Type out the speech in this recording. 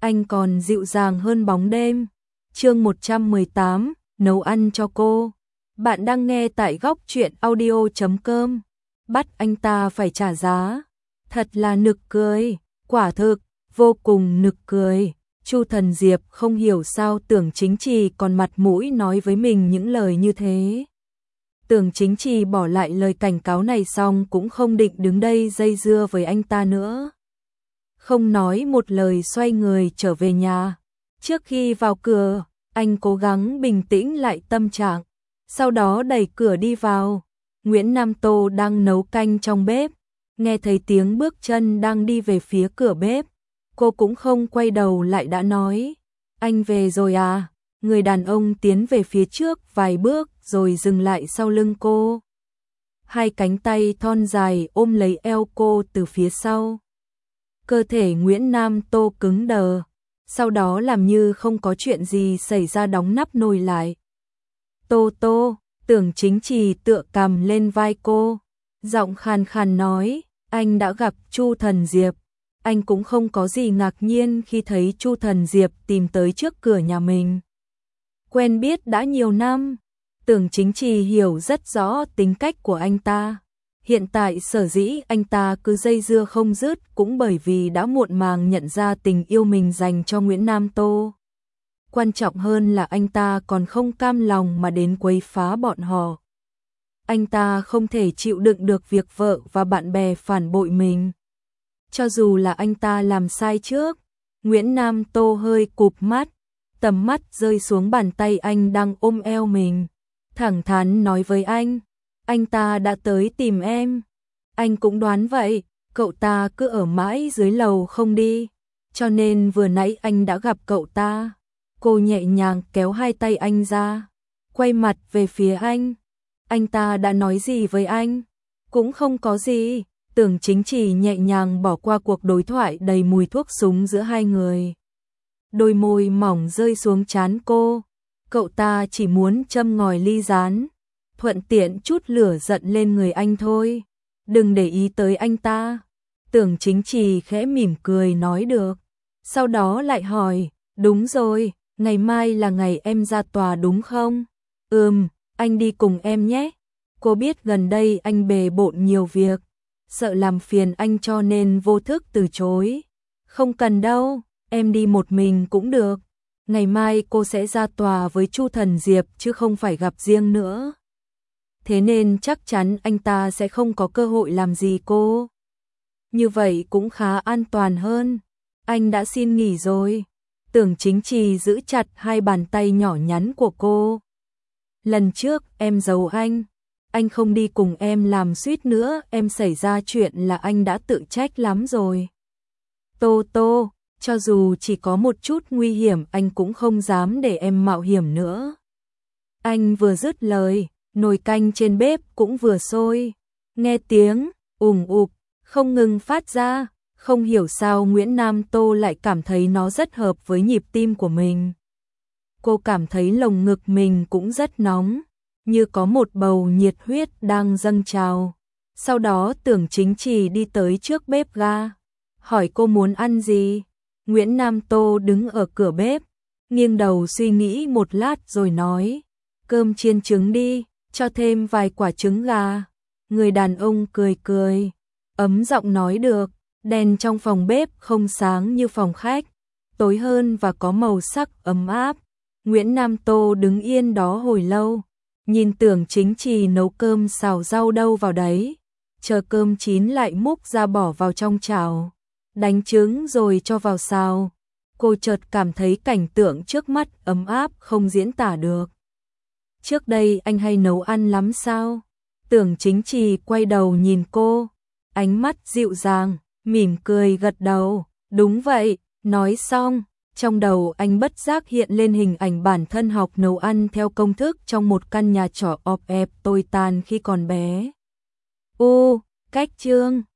anh còn dịu dàng hơn bóng đêm. Chương 118, nấu ăn cho cô. Bạn đang nghe tại góc truyện audio.com. Bắt anh ta phải trả giá. Thật là nực cười, quả thực, vô cùng nực cười. Chu Thần Diệp không hiểu sao Tưởng Chính Trì còn mặt mũi nói với mình những lời như thế. Tưởng Chính Trì bỏ lại lời cảnh cáo này xong cũng không định đứng đây dây dưa với anh ta nữa. Không nói một lời xoay người trở về nhà. Trước khi vào cửa, anh cố gắng bình tĩnh lại tâm trạng. Sau đó đẩy cửa đi vào. Nguyễn Nam Tô đang nấu canh trong bếp. Nghe thấy tiếng bước chân đang đi về phía cửa bếp. Cô cũng không quay đầu lại đã nói. Anh về rồi à? Người đàn ông tiến về phía trước vài bước rồi dừng lại sau lưng cô. Hai cánh tay thon dài ôm lấy eo cô từ phía sau. Cơ thể Nguyễn Nam Tô cứng đờ. Sau đó làm như không có chuyện gì xảy ra đóng nắp nồi lại. Tô Tô, Tưởng Chính Trì tựa cằm lên vai cô. Giọng khàn khàn nói, anh đã gặp Chu Thần Diệp. Anh cũng không có gì ngạc nhiên khi thấy Chu Thần Diệp tìm tới trước cửa nhà mình. Quen biết đã nhiều năm, Tưởng Chính Trì hiểu rất rõ tính cách của anh ta. Hiện tại sở dĩ anh ta cứ dây dưa không dứt cũng bởi vì đã muộn màng nhận ra tình yêu mình dành cho Nguyễn Nam Tô. Quan trọng hơn là anh ta còn không cam lòng mà đến quấy phá bọn họ. Anh ta không thể chịu đựng được việc vợ và bạn bè phản bội mình. Cho dù là anh ta làm sai trước. Nguyễn Nam Tô hơi cụp mắt, tầm mắt rơi xuống bàn tay anh đang ôm eo mình. Thẳng thắn nói với anh ta đã tới tìm em. Anh cũng đoán vậy, cậu ta cứ ở mãi dưới lầu không đi. Cho nên vừa nãy anh đã gặp cậu ta. Cô nhẹ nhàng kéo hai tay anh ra, quay mặt về phía anh. Anh ta đã nói gì với anh? Cũng không có gì. Tưởng Chính Trì nhẹ nhàng bỏ qua cuộc đối thoại đầy mùi thuốc súng giữa hai người. Đôi môi mỏng rơi xuống trán cô. Cậu ta chỉ muốn châm ngòi ly rán, thuận tiện chút lửa giận lên người anh thôi. Đừng để ý tới anh ta. Tưởng Chính Trì khẽ mỉm cười nói được. Sau đó lại hỏi, đúng rồi, ngày mai là ngày em ra tòa đúng không? Anh đi cùng em nhé. Cô biết gần đây anh bề bộn nhiều việc, sợ làm phiền anh cho nên vô thức từ chối. Không cần đâu, em đi một mình cũng được. Ngày mai cô sẽ ra tòa với Chu Thần Diệp chứ không phải gặp riêng nữa. Thế nên chắc chắn anh ta sẽ không có cơ hội làm gì cô. Như vậy cũng khá an toàn hơn. Anh đã xin nghỉ rồi. Tưởng Chính Trì giữ chặt hai bàn tay nhỏ nhắn của cô. Lần trước em giấu anh không đi cùng em làm suýt nữa em xảy ra chuyện là anh đã tự trách lắm rồi. Tô Tô, cho dù chỉ có một chút nguy hiểm anh cũng không dám để em mạo hiểm nữa. Anh vừa dứt lời, nồi canh trên bếp cũng vừa sôi. Nghe tiếng ùng ục không ngừng phát ra. Không hiểu sao Nguyễn Nam Tô lại cảm thấy nó rất hợp với nhịp tim của mình. Cô cảm thấy lồng ngực mình cũng rất nóng, như có một bầu nhiệt huyết đang dâng trào. Sau đó Tưởng Chính Trì đi tới trước bếp ga, hỏi cô muốn ăn gì. Nguyễn Nam Tô đứng ở cửa bếp, nghiêng đầu suy nghĩ một lát rồi nói, cơm chiên trứng đi, cho thêm vài quả trứng gà. Người đàn ông cười cười, ấm giọng nói được. Đèn trong phòng bếp không sáng như phòng khách, tối hơn và có màu sắc ấm áp. Nguyễn Nam Tô đứng yên đó hồi lâu, nhìn Tưởng Chính Trì nấu cơm xào rau đâu vào đấy, chờ cơm chín lại múc ra bỏ vào trong chảo, đánh trứng rồi cho vào xào. Cô chợt cảm thấy cảnh tượng trước mắt ấm áp không diễn tả được. Trước đây anh hay nấu ăn lắm sao? Tưởng Chính Trì quay đầu nhìn cô, ánh mắt dịu dàng, mỉm cười gật đầu, đúng vậy. Nói xong, trong đầu anh bất giác hiện lên hình ảnh bản thân học nấu ăn theo công thức trong một căn nhà trọ ọp ẹp tồi tàn khi còn bé. Cách chương